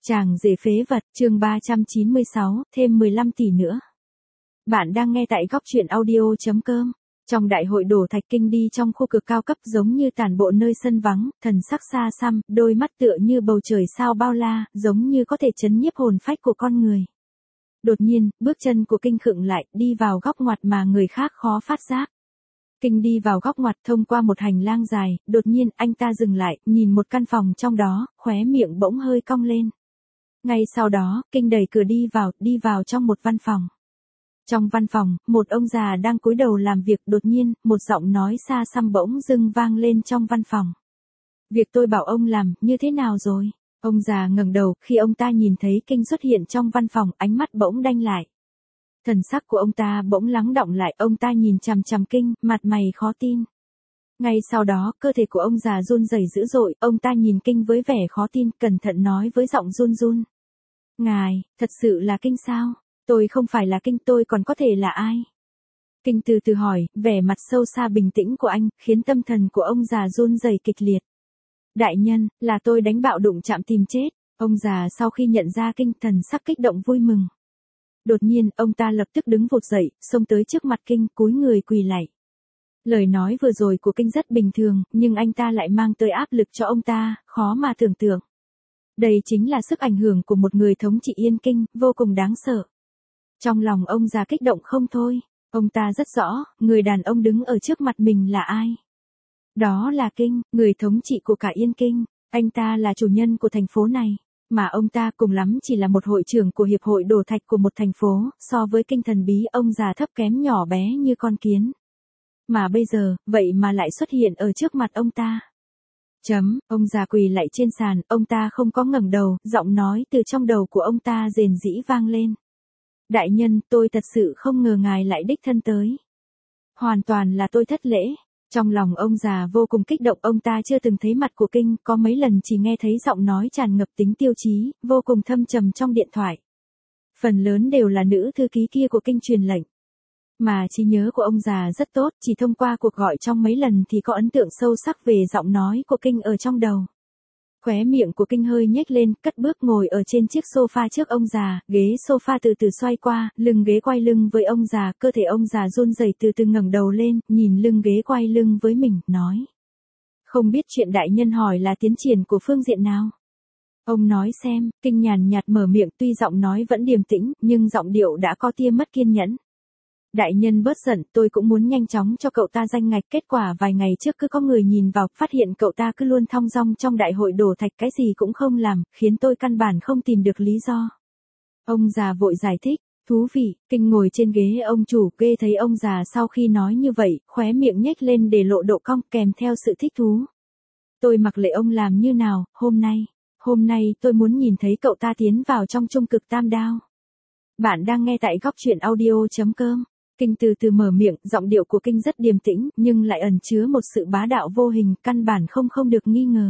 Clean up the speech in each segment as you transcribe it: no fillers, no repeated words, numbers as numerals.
Chàng rể phế vật, chương 396, thêm 15 tỷ nữa. Bạn đang nghe tại góc truyện audio.com. Trong đại hội đổ thạch kinh đi trong khu cực cao cấp giống như tản bộ nơi sân vắng, thần sắc xa xăm, đôi mắt tựa như bầu trời sao bao la, giống như có thể chấn nhiếp hồn phách của con người. Đột nhiên, bước chân của kinh khựng lại, đi vào góc ngoặt mà người khác khó phát giác. Kinh đi vào góc ngoặt thông qua một hành lang dài, đột nhiên anh ta dừng lại, nhìn một căn phòng trong đó, khóe miệng bỗng hơi cong lên. Ngay sau đó, Kinh đẩy cửa đi vào trong một văn phòng. Trong văn phòng, một ông già đang cúi đầu làm việc, đột nhiên, một giọng nói xa xăm bỗng dưng vang lên trong văn phòng. Việc tôi bảo ông làm, như thế nào rồi? Ông già ngẩng đầu, khi ông ta nhìn thấy Kinh xuất hiện trong văn phòng, ánh mắt bỗng đanh lại. Thần sắc của ông ta bỗng lắng đọng lại, ông ta nhìn chằm chằm Kinh, mặt mày khó tin. Ngay sau đó, cơ thể của ông già run rẩy dữ dội, ông ta nhìn Kinh với vẻ khó tin, cẩn thận nói với giọng run run. Ngài, thật sự là Kinh sao? Tôi không phải là Kinh, tôi còn có thể là ai? Kinh từ từ hỏi, vẻ mặt sâu xa bình tĩnh của anh, khiến tâm thần của ông già run rẩy kịch liệt. Đại nhân, là tôi đánh bạo đụng chạm tìm chết. Ông già sau khi nhận ra Kinh, thần sắc kích động vui mừng. Đột nhiên, ông ta lập tức đứng vụt dậy, xông tới trước mặt Kinh, cúi người quỳ lạy. Lời nói vừa rồi của Kinh rất bình thường, nhưng anh ta lại mang tới áp lực cho ông ta, khó mà tưởng tượng. Đây chính là sức ảnh hưởng của một người thống trị Yên Kinh, vô cùng đáng sợ. Trong lòng ông già kích động không thôi, ông ta rất rõ, người đàn ông đứng ở trước mặt mình là ai. Đó là Kinh, người thống trị của cả Yên Kinh, anh ta là chủ nhân của thành phố này, mà ông ta cùng lắm chỉ là một hội trưởng của hiệp hội đổ thạch của một thành phố, so với Kinh thần bí ông già thấp kém nhỏ bé như con kiến. Mà bây giờ, vậy mà lại xuất hiện ở trước mặt ông ta. Ông già quỳ lại trên sàn, ông ta không có ngẩng đầu, giọng nói từ trong đầu của ông ta rền rĩ vang lên. Đại nhân, tôi thật sự không ngờ ngài lại đích thân tới. Hoàn toàn là tôi thất lễ. Trong lòng ông già vô cùng kích động, ông ta chưa từng thấy mặt của Kinh, có mấy lần chỉ nghe thấy giọng nói tràn ngập tính tiêu chí, vô cùng thâm trầm trong điện thoại. Phần lớn đều là nữ thư ký kia của Kinh truyền lệnh. Mà trí nhớ của ông già rất tốt, chỉ thông qua cuộc gọi trong mấy lần thì có ấn tượng sâu sắc về giọng nói của Kinh ở trong đầu. Khóe miệng của Kinh hơi nhếch lên, cất bước ngồi ở trên chiếc sofa trước ông già, ghế sofa từ từ xoay qua, lưng ghế quay lưng với ông già, cơ thể ông già run rẩy từ từ ngẩng đầu lên, nhìn lưng ghế quay lưng với mình, nói. Không biết chuyện đại nhân hỏi là tiến triển của phương diện nào? Ông nói xem, Kinh nhàn nhạt mở miệng, tuy giọng nói vẫn điềm tĩnh, nhưng giọng điệu đã có tia mất kiên nhẫn. Đại nhân bớt giận, tôi cũng muốn nhanh chóng cho cậu ta danh ngạch, kết quả vài ngày trước cứ có người nhìn vào, phát hiện cậu ta cứ luôn thong dong trong đại hội đổ thạch, cái gì cũng không làm, khiến tôi căn bản không tìm được lý do. Ông già vội giải thích, thú vị. Kinh ngồi trên ghế ông chủ, ghê thấy ông già sau khi nói như vậy, khóe miệng nhếch lên để lộ độ cong kèm theo sự thích thú. Tôi mặc lệ ông làm như nào, hôm nay tôi muốn nhìn thấy cậu ta tiến vào trong trung cực tam đao. Bạn đang nghe tại góc truyện audio.com. Kinh từ từ mở miệng, giọng điệu của Kinh rất điềm tĩnh, nhưng lại ẩn chứa một sự bá đạo vô hình, căn bản không được nghi ngờ.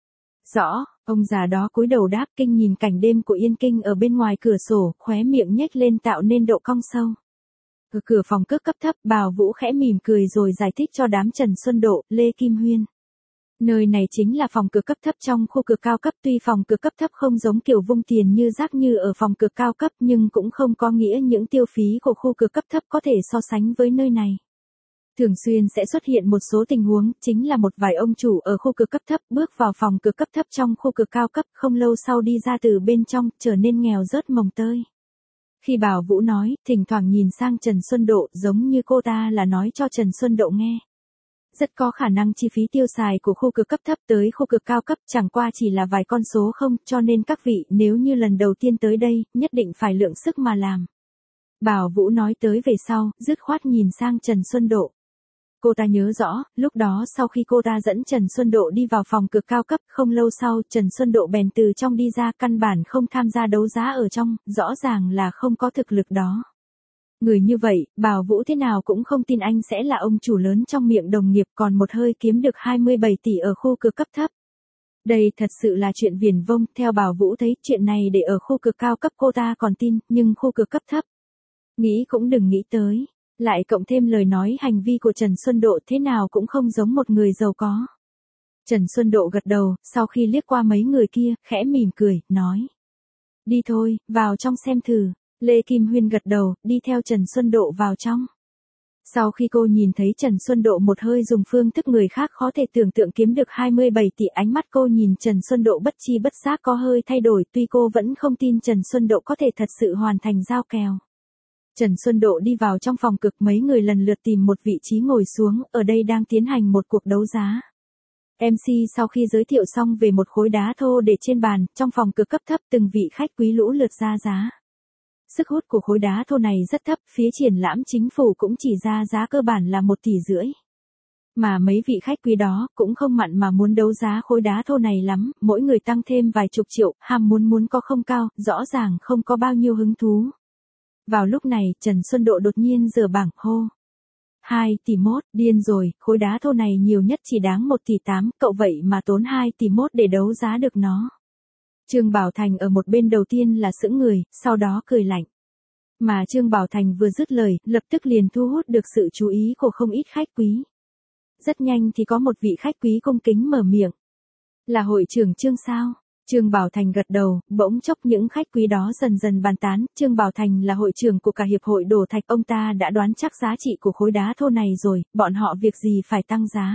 Rõ, ông già đó cúi đầu đáp. Kinh nhìn cảnh đêm của Yên Kinh ở bên ngoài cửa sổ, khóe miệng nhếch lên tạo nên độ cong sâu. Ở cửa phòng cước cấp thấp, Bảo Vũ khẽ mỉm cười rồi giải thích cho đám Trần Xuân Độ, Lê Kim Huyên. Nơi này chính là phòng cửa cấp thấp trong khu cửa cao cấp, tuy phòng cửa cấp thấp không giống kiểu vung tiền như rác như ở phòng cửa cao cấp, nhưng cũng không có nghĩa những tiêu phí của khu cửa cấp thấp có thể so sánh với nơi này. Thường xuyên sẽ xuất hiện một số tình huống, chính là một vài ông chủ ở khu cửa cấp thấp bước vào phòng cửa cấp thấp trong khu cửa cao cấp, không lâu sau đi ra từ bên trong, trở nên nghèo rớt mồng tơi. Khi Bảo Vũ nói, thỉnh thoảng nhìn sang Trần Xuân Độ, giống như cô ta là nói cho Trần Xuân Độ nghe. Rất có khả năng chi phí tiêu xài của khu cực cấp thấp tới khu cực cao cấp chẳng qua chỉ là vài con số không, cho nên các vị nếu như lần đầu tiên tới đây, nhất định phải lượng sức mà làm. Bảo Vũ nói tới về sau, dứt khoát nhìn sang Trần Xuân Độ. Cô ta nhớ rõ, lúc đó sau khi cô ta dẫn Trần Xuân Độ đi vào phòng cực cao cấp, không lâu sau Trần Xuân Độ bèn từ trong đi ra, căn bản không tham gia đấu giá ở trong, rõ ràng là không có thực lực đó. Người như vậy, Bảo Vũ thế nào cũng không tin anh sẽ là ông chủ lớn trong miệng đồng nghiệp, còn một hơi kiếm được 27 tỷ ở khu cực cấp thấp. Đây thật sự là chuyện viển vông, theo Bảo Vũ thấy chuyện này để ở khu cực cao cấp cô ta còn tin, nhưng khu cực cấp thấp. Nghĩ cũng đừng nghĩ tới, lại cộng thêm lời nói hành vi của Trần Xuân Độ thế nào cũng không giống một người giàu có. Trần Xuân Độ gật đầu, sau khi liếc qua mấy người kia, khẽ mỉm cười, nói. Đi thôi, vào trong xem thử. Lê Kim Huyên gật đầu, đi theo Trần Xuân Độ vào trong. Sau khi cô nhìn thấy Trần Xuân Độ một hơi dùng phương thức người khác khó thể tưởng tượng kiếm được 27 tỷ, ánh mắt cô nhìn Trần Xuân Độ bất chi bất giác có hơi thay đổi, tuy cô vẫn không tin Trần Xuân Độ có thể thật sự hoàn thành giao kèo. Trần Xuân Độ đi vào trong phòng cực, mấy người lần lượt tìm một vị trí ngồi xuống, ở đây đang tiến hành một cuộc đấu giá. MC sau khi giới thiệu xong về một khối đá thô để trên bàn, trong phòng cực cấp thấp từng vị khách quý lũ lượt ra giá. Sức hút của khối đá thô này rất thấp, phía triển lãm chính phủ cũng chỉ ra giá cơ bản là 1,5 tỷ. Mà mấy vị khách quý đó cũng không mặn mà muốn đấu giá khối đá thô này lắm, mỗi người tăng thêm vài chục triệu, ham muốn có không cao, rõ ràng không có bao nhiêu hứng thú. Vào lúc này, Trần Xuân Độ đột nhiên giở bảng hô. 2,1 tỷ, điên rồi, khối đá thô này nhiều nhất chỉ đáng 1,8 tỷ, cậu vậy mà tốn 2,1 tỷ để đấu giá được nó. Trương Bảo Thành ở một bên đầu tiên là sững người, sau đó cười lạnh. Mà Trương Bảo Thành vừa dứt lời, lập tức liền thu hút được sự chú ý của không ít khách quý. Rất nhanh thì có một vị khách quý cung kính mở miệng. Là hội trưởng Trương sao? Trương Bảo Thành gật đầu, bỗng chốc những khách quý đó dần dần bàn tán. Trương Bảo Thành là hội trưởng của cả hiệp hội đồ thạch, ông ta đã đoán chắc giá trị của khối đá thô này rồi, bọn họ việc gì phải tăng giá.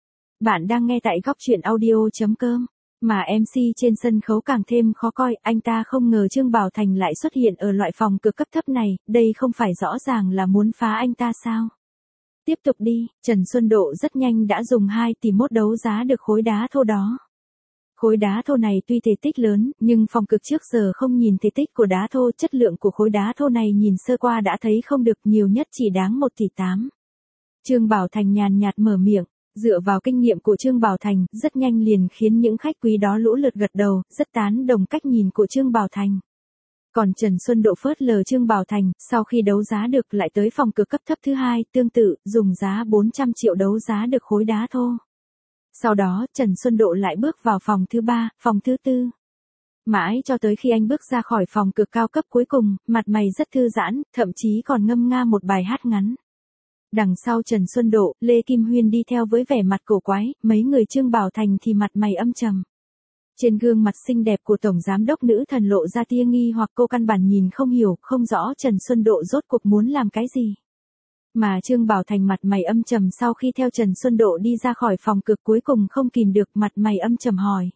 Bạn đang nghe tại góc truyện audio.com. Mà MC trên sân khấu càng thêm khó coi, anh ta không ngờ Trương Bảo Thành lại xuất hiện ở loại phòng cực cấp thấp này, đây không phải rõ ràng là muốn phá anh ta sao? Tiếp tục đi, Trần Xuân Độ rất nhanh đã dùng 2,1 tỷ đấu giá được khối đá thô đó. Khối đá thô này tuy thể tích lớn, nhưng phòng cực trước giờ không nhìn thể tích của đá thô, chất lượng của khối đá thô này nhìn sơ qua đã thấy không được, nhiều nhất chỉ đáng 1,8 tỷ. Trương Bảo Thành nhàn nhạt mở miệng. Dựa vào kinh nghiệm của Trương Bảo Thành, rất nhanh liền khiến những khách quý đó lũ lượt gật đầu, rất tán đồng cách nhìn của Trương Bảo Thành. Còn Trần Xuân Độ phớt lờ Trương Bảo Thành, sau khi đấu giá được lại tới phòng cực cấp thấp thứ hai, tương tự, dùng giá 400 triệu đấu giá được khối đá thô. Sau đó, Trần Xuân Độ lại bước vào phòng thứ ba, phòng thứ tư. Mãi cho tới khi anh bước ra khỏi phòng cực cao cấp cuối cùng, mặt mày rất thư giãn, thậm chí còn ngâm nga một bài hát ngắn. Đằng sau Trần Xuân Độ, Lê Kim Huyên đi theo với vẻ mặt cổ quái, mấy người Trương Bảo Thành thì mặt mày âm trầm. Trên gương mặt xinh đẹp của Tổng Giám đốc nữ thần lộ ra tia nghi hoặc, cô căn bản nhìn không hiểu, không rõ Trần Xuân Độ rốt cuộc muốn làm cái gì. Mà Trương Bảo Thành mặt mày âm trầm sau khi theo Trần Xuân Độ đi ra khỏi phòng cực cuối cùng không kìm được mặt mày âm trầm hỏi.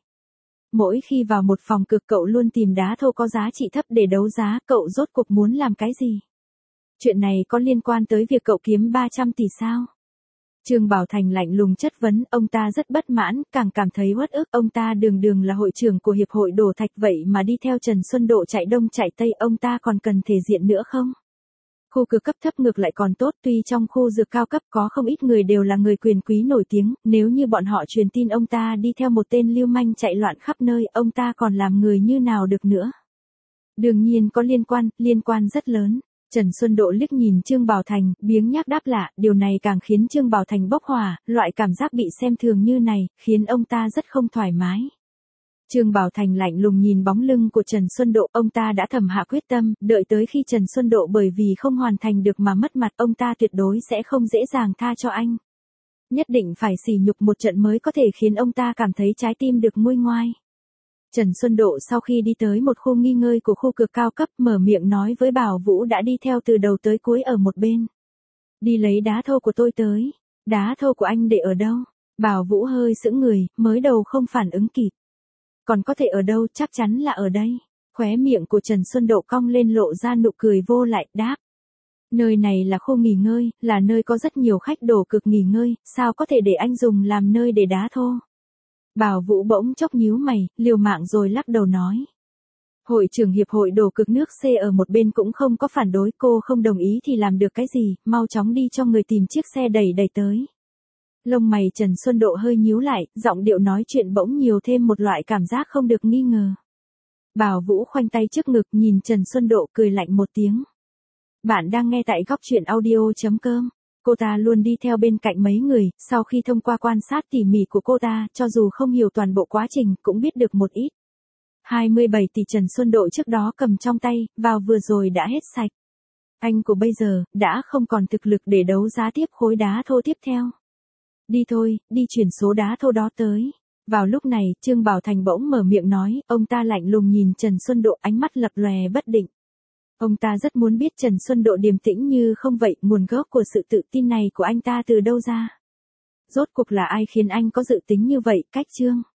Mỗi khi vào một phòng cực cậu luôn tìm đá thô có giá trị thấp để đấu giá, cậu rốt cuộc muốn làm cái gì? Chuyện này có liên quan tới việc cậu kiếm 300 tỷ sao? Trương Bảo Thành lạnh lùng chất vấn, ông ta rất bất mãn, càng cảm thấy uất ức, ông ta đường đường là hội trưởng của hiệp hội đồ thạch vậy mà đi theo Trần Xuân Độ chạy đông chạy tây, ông ta còn cần thể diện nữa không? Khu cực cấp thấp ngược lại còn tốt, tuy trong khu dược cao cấp có không ít người đều là người quyền quý nổi tiếng, nếu như bọn họ truyền tin ông ta đi theo một tên lưu manh chạy loạn khắp nơi, ông ta còn làm người như nào được nữa? Đương nhiên có liên quan rất lớn. Trần Xuân Độ liếc nhìn Trương Bảo Thành, biếng nhác đáp lạ, điều này càng khiến Trương Bảo Thành bốc hỏa, loại cảm giác bị xem thường như này, khiến ông ta rất không thoải mái. Trương Bảo Thành lạnh lùng nhìn bóng lưng của Trần Xuân Độ, ông ta đã thầm hạ quyết tâm, đợi tới khi Trần Xuân Độ bởi vì không hoàn thành được mà mất mặt, ông ta tuyệt đối sẽ không dễ dàng tha cho anh. Nhất định phải sỉ nhục một trận mới có thể khiến ông ta cảm thấy trái tim được nguôi ngoai. Trần Xuân Độ sau khi đi tới một khu nghỉ ngơi của khu cực cao cấp, mở miệng nói với Bảo Vũ đã đi theo từ đầu tới cuối ở một bên. Đi lấy đá thô của tôi tới. Đá thô của anh để ở đâu? Bảo Vũ hơi sững người, mới đầu không phản ứng kịp. Còn có thể ở đâu, chắc chắn là ở đây. Khóe miệng của Trần Xuân Độ cong lên lộ ra nụ cười vô lại, đáp. Nơi này là khu nghỉ ngơi, là nơi có rất nhiều khách đổ cực nghỉ ngơi, sao có thể để anh dùng làm nơi để đá thô? Bảo Vũ bỗng chốc nhíu mày, liều mạng rồi lắc đầu nói. Hội trưởng hiệp hội đồ cực nước C ở một bên cũng không có phản đối, cô không đồng ý thì làm được cái gì, mau chóng đi cho người tìm chiếc xe đẩy tới. Lông mày Trần Xuân Độ hơi nhíu lại, giọng điệu nói chuyện bỗng nhiều thêm một loại cảm giác không được nghi ngờ. Bảo Vũ khoanh tay trước ngực nhìn Trần Xuân Độ cười lạnh một tiếng. Bạn đang nghe tại góc truyện audio.com. Cô ta luôn đi theo bên cạnh mấy người, sau khi thông qua quan sát tỉ mỉ của cô ta, cho dù không hiểu toàn bộ quá trình, cũng biết được một ít. 27 tỷ Trần Xuân Độ trước đó cầm trong tay, vào vừa rồi đã hết sạch. Anh của bây giờ, đã không còn thực lực để đấu giá tiếp khối đá thô tiếp theo. Đi thôi, đi chuyển số đá thô đó tới. Vào lúc này, Trương Bảo Thành bỗng mở miệng nói, ông ta lạnh lùng nhìn Trần Xuân Độ, ánh mắt lập lòe bất định. Ông ta rất muốn biết Trần Xuân Độ điềm tĩnh như không vậy, nguồn gốc của sự tự tin này của anh ta từ đâu ra. Rốt cuộc là ai khiến anh có dự tính như vậy, cách Trương